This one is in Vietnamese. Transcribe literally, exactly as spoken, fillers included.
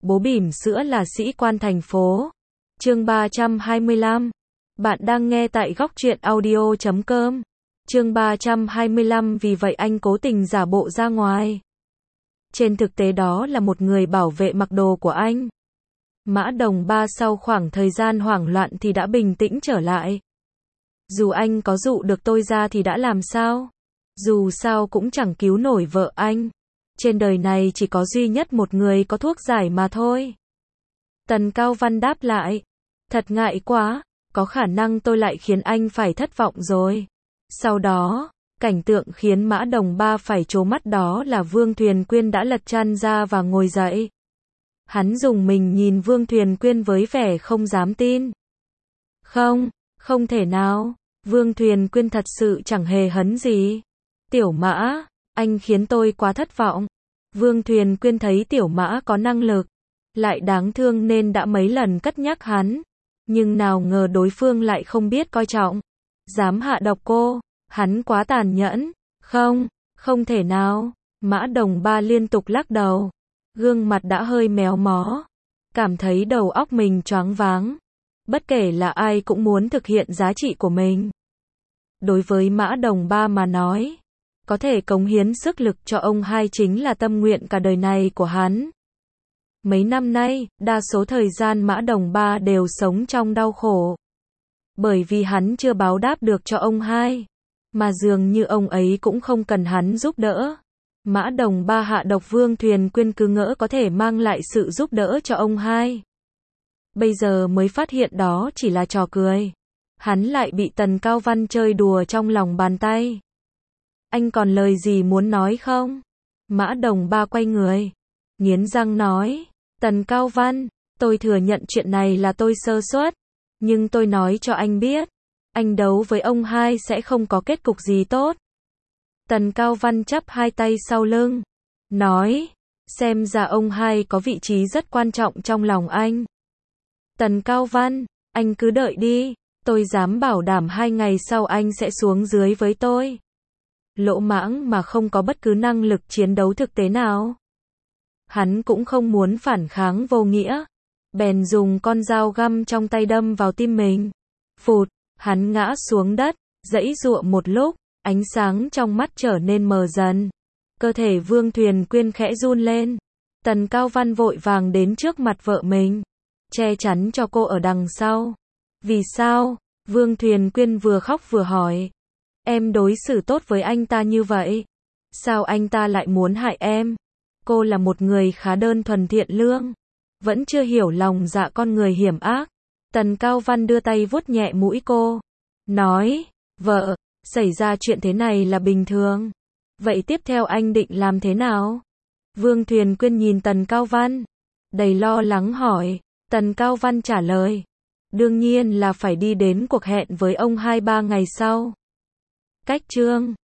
Bố bỉm sữa là sĩ quan thành phố. Chương ba trăm hai mươi lăm. Bạn đang nghe tại góc truyện audio chấm com. Chương ba trăm hai mươi lăm vì vậy anh cố tình giả bộ ra ngoài. Trên thực tế đó là một người bảo vệ mặc đồ của anh. Mã Đồng Ba sau khoảng thời gian hoảng loạn thì đã bình tĩnh trở lại. Dù anh có dụ được tôi ra thì đã làm sao? Dù sao cũng chẳng cứu nổi vợ anh. Trên đời này chỉ có duy nhất một người có thuốc giải mà thôi. Tần Cao Văn đáp lại. Thật ngại quá, có khả năng tôi lại khiến anh phải thất vọng rồi. Sau đó, cảnh tượng khiến Mã Đồng Ba phải trố mắt đó là Vương Thuyền Quyên đã lật chăn ra và ngồi dậy. Hắn dùng mình nhìn Vương Thuyền Quyên với vẻ không dám tin. Không, không thể nào, Vương Thuyền Quyên thật sự chẳng hề hấn gì. Tiểu Mã, anh khiến tôi quá thất vọng. Vương Thuyền Quyên thấy Tiểu Mã có năng lực, lại đáng thương nên đã mấy lần cất nhắc hắn. Nhưng nào ngờ đối phương lại không biết coi trọng. Dám hạ độc cô, hắn quá tàn nhẫn. Không, không thể nào. Mã Đồng Ba liên tục lắc đầu. Gương mặt đã hơi méo mó. Cảm thấy đầu óc mình choáng váng. Bất kể là ai cũng muốn thực hiện giá trị của mình. Đối với Mã Đồng Ba mà nói, có thể cống hiến sức lực cho ông hai chính là tâm nguyện cả đời này của hắn. Mấy năm nay, đa số thời gian Mã Đồng Ba đều sống trong đau khổ. Bởi vì hắn chưa báo đáp được cho ông hai. Mà dường như ông ấy cũng không cần hắn giúp đỡ. Mã Đồng Ba hạ độc Vương Thuyền Quyên cứ ngỡ có thể mang lại sự giúp đỡ cho ông hai. Bây giờ mới phát hiện đó chỉ là trò cười. Hắn lại bị Tần Cao Văn chơi đùa trong lòng bàn tay. Anh còn lời gì muốn nói không? Mã Đồng Ba quay người, nghiến răng nói. Tần Cao Văn, tôi thừa nhận chuyện này là tôi sơ suất. Nhưng tôi nói cho anh biết, anh đấu với ông hai sẽ không có kết cục gì tốt. Tần Cao Văn chắp hai tay sau lưng, nói, xem ra ông hai có vị trí rất quan trọng trong lòng anh. Tần Cao Văn, anh cứ đợi đi, tôi dám bảo đảm hai ngày sau anh sẽ xuống dưới với tôi. Lỗ mãng mà không có bất cứ năng lực chiến đấu thực tế nào. Hắn cũng không muốn phản kháng vô nghĩa. Bèn dùng con dao găm trong tay đâm vào tim mình. Phụt, hắn ngã xuống đất, giãy giụa một lúc, ánh sáng trong mắt trở nên mờ dần. Cơ thể Vương Thuyền Quyên khẽ run lên. Tần Cao Văn vội vàng đến trước mặt vợ mình, che chắn cho cô ở đằng sau. Vì sao? Vương Thuyền Quyên vừa khóc vừa hỏi. Em đối xử tốt với anh ta như vậy. Sao anh ta lại muốn hại em? Cô là một người khá đơn thuần thiện lương. Vẫn chưa hiểu lòng dạ con người hiểm ác. Tần Cao Văn đưa tay vuốt nhẹ mũi cô. Nói, vợ, xảy ra chuyện thế này là bình thường. Vậy tiếp theo anh định làm thế nào? Vương Thuyền Quyên nhìn Tần Cao Văn, đầy lo lắng hỏi. Tần Cao Văn trả lời. Đương nhiên là phải đi đến cuộc hẹn với ông hai ba ngày sau. Cách chương